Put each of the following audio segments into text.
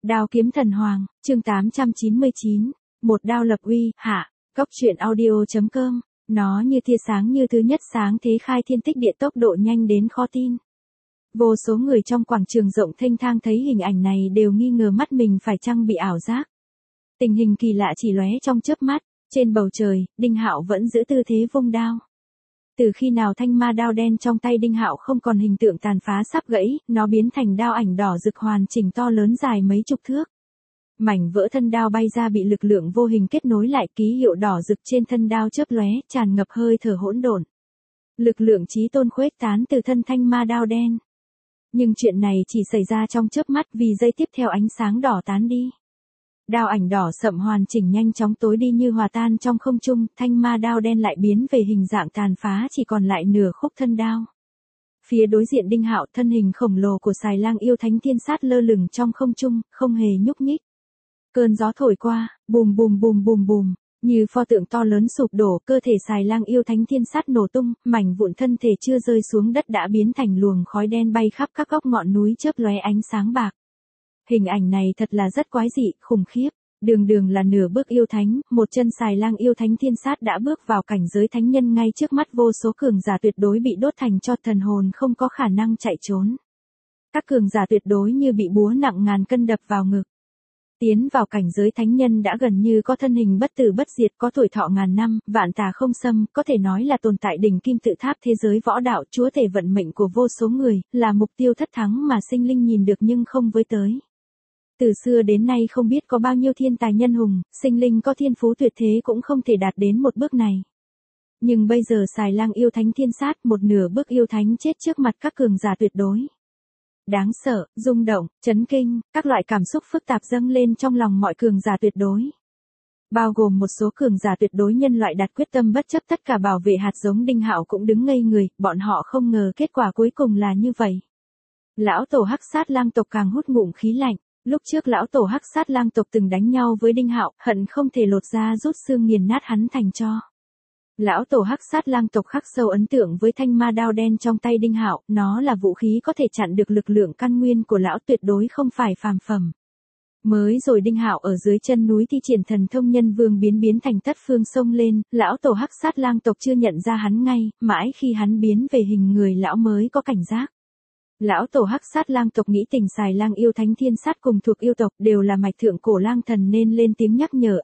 Đao kiếm thần hoàng, chương 899, một đao lập uy, hạ, Cốc truyện audio.com, nó như tia sáng như thứ nhất sáng thế khai thiên tích địa tốc độ nhanh đến khó tin. Vô số người trong quảng trường rộng thênh thang thấy hình ảnh này đều nghi ngờ mắt mình phải chăng bị ảo giác. Tình hình kỳ lạ chỉ lóe trong chớp mắt, trên bầu trời, Đinh Hạo vẫn giữ tư thế vung đao. Từ khi nào thanh ma đao đen trong tay Đinh Hạo không còn hình tượng tàn phá sắp gãy, nó biến thành đao ảnh đỏ rực hoàn chỉnh to lớn dài mấy chục thước. Mảnh vỡ thân đao bay ra bị lực lượng vô hình kết nối lại, ký hiệu đỏ rực trên thân đao chớp lóe, tràn ngập hơi thở hỗn độn. Lực lượng chí tôn khuếch tán từ thân thanh ma đao đen. Nhưng chuyện này chỉ xảy ra trong chớp mắt, vì giây tiếp theo ánh sáng đỏ tán đi. Đao ảnh đỏ sậm hoàn chỉnh nhanh chóng tối đi như hòa tan trong không trung, thanh ma đao đen lại biến về hình dạng tàn phá, chỉ còn lại nửa khúc thân đao. Phía đối diện Đinh Hạo, thân hình khổng lồ của Xài Lang yêu thánh thiên sát lơ lửng trong không trung, không hề nhúc nhích. Cơn gió thổi qua, bùm bùm bùm bùm bùm, như pho tượng to lớn sụp đổ, cơ thể Xài Lang yêu thánh thiên sát nổ tung, mảnh vụn thân thể chưa rơi xuống đất đã biến thành luồng khói đen bay khắp các góc ngọn núi chớp lóe ánh sáng bạc. Hình ảnh này thật là rất quái dị, khủng khiếp. Đường đường là nửa bước yêu thánh, một chân Xài Lang yêu thánh thiên sát đã bước vào cảnh giới thánh nhân, ngay trước mắt vô số cường giả tuyệt đối bị đốt thành tro, thần hồn không có khả năng chạy trốn. Các cường giả tuyệt đối như bị búa nặng ngàn cân đập vào ngực. Tiến vào cảnh giới thánh nhân đã gần như có thân hình bất tử bất diệt, có tuổi thọ ngàn năm, vạn tà không xâm, có thể nói là tồn tại đỉnh kim tự tháp thế giới võ đạo, chúa tể vận mệnh của vô số người, là mục tiêu thất thắng mà sinh linh nhìn được nhưng không với tới. Từ xưa đến nay không biết có bao nhiêu thiên tài nhân hùng, sinh linh có thiên phú tuyệt thế cũng không thể đạt đến một bước này. Nhưng bây giờ Xài Lang yêu thánh thiên sát, một nửa bước yêu thánh chết trước mặt các cường giả tuyệt đối. Đáng sợ, rung động, chấn kinh, các loại cảm xúc phức tạp dâng lên trong lòng mọi cường giả tuyệt đối. Bao gồm một số cường giả tuyệt đối nhân loại đặt quyết tâm bất chấp tất cả bảo vệ hạt giống Đinh Hạo cũng đứng ngây người, bọn họ không ngờ kết quả cuối cùng là như vậy. Lão tổ Hắc Sát Lang tộc càng hút ngụm khí lạnh. Lúc trước lão tổ Hắc Sát Lang tộc từng đánh nhau với Đinh Hạo, hận không thể lột da rút xương nghiền nát hắn thành tro. Lão tổ Hắc Sát Lang tộc khắc sâu ấn tượng với thanh ma đao đen trong tay Đinh Hạo, nó là vũ khí có thể chặn được lực lượng căn nguyên của lão, tuyệt đối không phải phàm phẩm. Mới rồi Đinh Hạo ở dưới chân núi thi triển thần thông nhân vương biến thành thất phương xông lên, lão tổ Hắc Sát Lang tộc chưa nhận ra hắn ngay, mãi khi hắn biến về hình người lão mới có cảnh giác. Lão tổ Hắc Sát Lang tộc nghĩ tình Xài Lang yêu thánh thiên sát cùng thuộc yêu tộc đều là mạch thượng cổ lang thần nên lên tiếng nhắc nhở,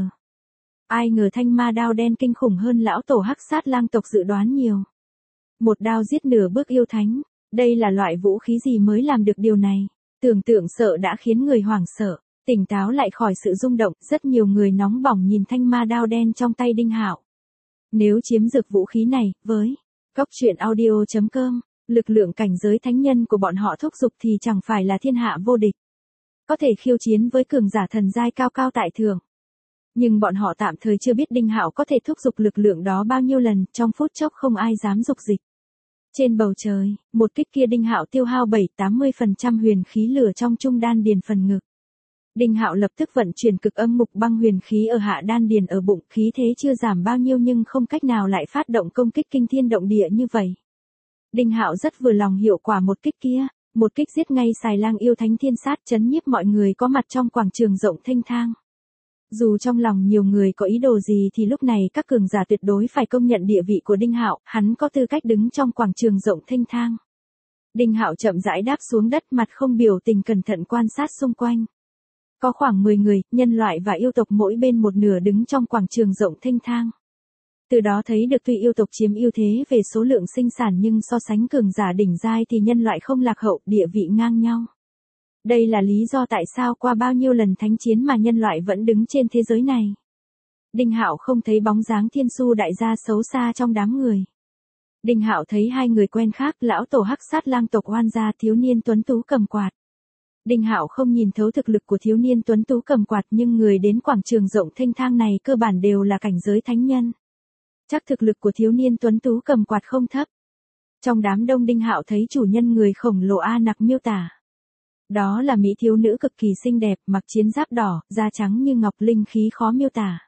ai ngờ thanh ma đao đen kinh khủng hơn lão tổ Hắc Sát Lang tộc dự đoán nhiều. Một đao giết nửa bước yêu thánh, đây là loại vũ khí gì mới làm được điều này? Tưởng tượng sợ đã khiến người hoảng sợ, tỉnh táo lại khỏi sự rung động, rất nhiều người nóng bỏng nhìn thanh ma đao đen trong tay Đinh Hạo. Nếu chiếm được vũ khí này, với Cốc truyện audio.com, lực lượng cảnh giới thánh nhân của bọn họ thúc giục thì chẳng phải là thiên hạ vô địch. Có thể khiêu chiến với cường giả thần giai cao cao tại thượng. Nhưng bọn họ tạm thời chưa biết Đinh Hạo có thể thúc giục lực lượng đó bao nhiêu lần, trong phút chốc không ai dám dục dịch. Trên bầu trời, một kích kia Đinh Hạo tiêu hao 7-80% huyền khí lửa trong trung đan điền phần ngực. Đinh Hạo lập tức vận chuyển cực âm mục băng huyền khí ở hạ đan điền ở bụng, khí thế chưa giảm bao nhiêu nhưng không cách nào lại phát động công kích kinh thiên động địa như vậy. Đinh Hạo rất vừa lòng hiệu quả một kích kia, một kích giết ngay Xài Lang yêu thánh thiên sát, chấn nhiếp mọi người có mặt trong quảng trường rộng thênh thang. Dù trong lòng nhiều người có ý đồ gì thì lúc này các cường giả tuyệt đối phải công nhận địa vị của Đinh Hạo, hắn có tư cách đứng trong quảng trường rộng thênh thang. Đinh Hạo chậm rãi đáp xuống đất, mặt không biểu tình cẩn thận quan sát xung quanh. Có khoảng 10 người, nhân loại và yêu tộc mỗi bên một nửa đứng trong quảng trường rộng thênh thang. Từ đó thấy được tuy yêu tộc chiếm ưu thế về số lượng sinh sản nhưng so sánh cường giả đỉnh giai thì nhân loại không lạc hậu, địa vị ngang nhau. Đây là lý do tại sao qua bao nhiêu lần thánh chiến mà nhân loại vẫn đứng trên thế giới này. Đinh Hạo không thấy bóng dáng thiên su đại gia xấu xa trong đám người. Đinh Hạo thấy hai người quen khác, lão tổ Hắc Sát Lang tộc Oan gia thiếu niên tuấn tú cầm quạt. Đinh Hạo không nhìn thấu thực lực của thiếu niên tuấn tú cầm quạt, nhưng người đến quảng trường rộng thênh thang này cơ bản đều là cảnh giới thánh nhân. Chắc thực lực của thiếu niên tuấn tú cầm quạt không thấp. Trong đám đông Đinh Hạo thấy chủ nhân người khổng lồ A Nặc miêu tả. Đó là mỹ thiếu nữ cực kỳ xinh đẹp, mặc chiến giáp đỏ, da trắng như ngọc, linh khí khó miêu tả.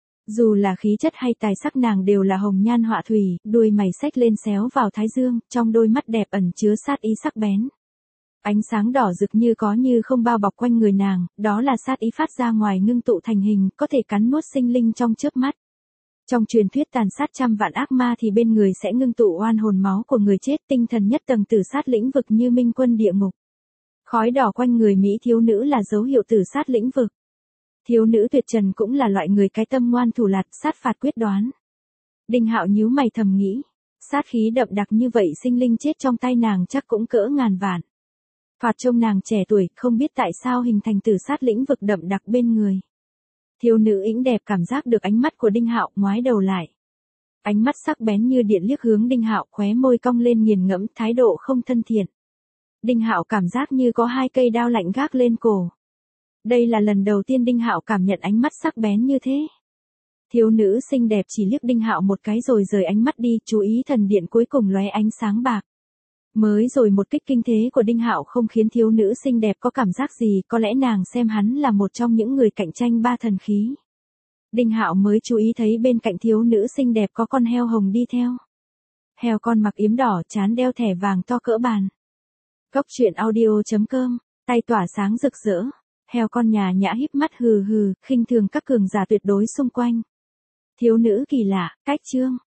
Dù là khí chất hay tài sắc nàng đều là hồng nhan họa thủy, đuôi mày xếch lên xéo vào thái dương, trong đôi mắt đẹp ẩn chứa sát ý sắc bén. Ánh sáng đỏ rực như có như không bao bọc quanh người nàng, đó là sát ý phát ra ngoài ngưng tụ thành hình, có thể cắn nuốt sinh linh trong chớp mắt. Trong truyền thuyết tàn sát trăm vạn ác ma thì bên người sẽ ngưng tụ oan hồn máu của người chết, tinh thần nhất tầng tử sát lĩnh vực như minh quân địa ngục. Khói đỏ quanh người Mỹ thiếu nữ là dấu hiệu tử sát lĩnh vực. Thiếu nữ tuyệt trần cũng là loại người cái tâm ngoan thủ lạt, sát phạt quyết đoán. Đinh Hạo nhíu mày thầm nghĩ, sát khí đậm đặc như vậy sinh linh chết trong tay nàng chắc cũng cỡ ngàn vạn. Phạt trông nàng trẻ tuổi, không biết tại sao hình thành tử sát lĩnh vực đậm đặc bên người. Thiếu nữ ĩnh đẹp cảm giác được ánh mắt của Đinh Hạo, ngoái đầu lại. Ánh mắt sắc bén như điện liếc hướng Đinh Hạo, khóe môi cong lên nghiền ngẫm, thái độ không thân thiện. Đinh Hạo cảm giác như có hai cây đao lạnh gác lên cổ. Đây là lần đầu tiên Đinh Hạo cảm nhận ánh mắt sắc bén như thế. Thiếu nữ xinh đẹp chỉ liếc Đinh Hạo một cái rồi rời ánh mắt đi, chú ý thần điện cuối cùng lóe ánh sáng bạc. Mới rồi một kích kinh thế của Đinh Hạo không khiến thiếu nữ xinh đẹp có cảm giác gì, có lẽ nàng xem hắn là một trong những người cạnh tranh ba thần khí. Đinh Hạo mới chú ý thấy bên cạnh thiếu nữ xinh đẹp có con heo hồng đi theo. Heo con mặc yếm đỏ, trán đeo thẻ vàng to cỡ bàn. Góc truyện audio.com, tay tỏa sáng rực rỡ. Heo con nhà nhã híp mắt hừ hừ, khinh thường các cường giả tuyệt đối xung quanh. Thiếu nữ kỳ lạ, cách chương.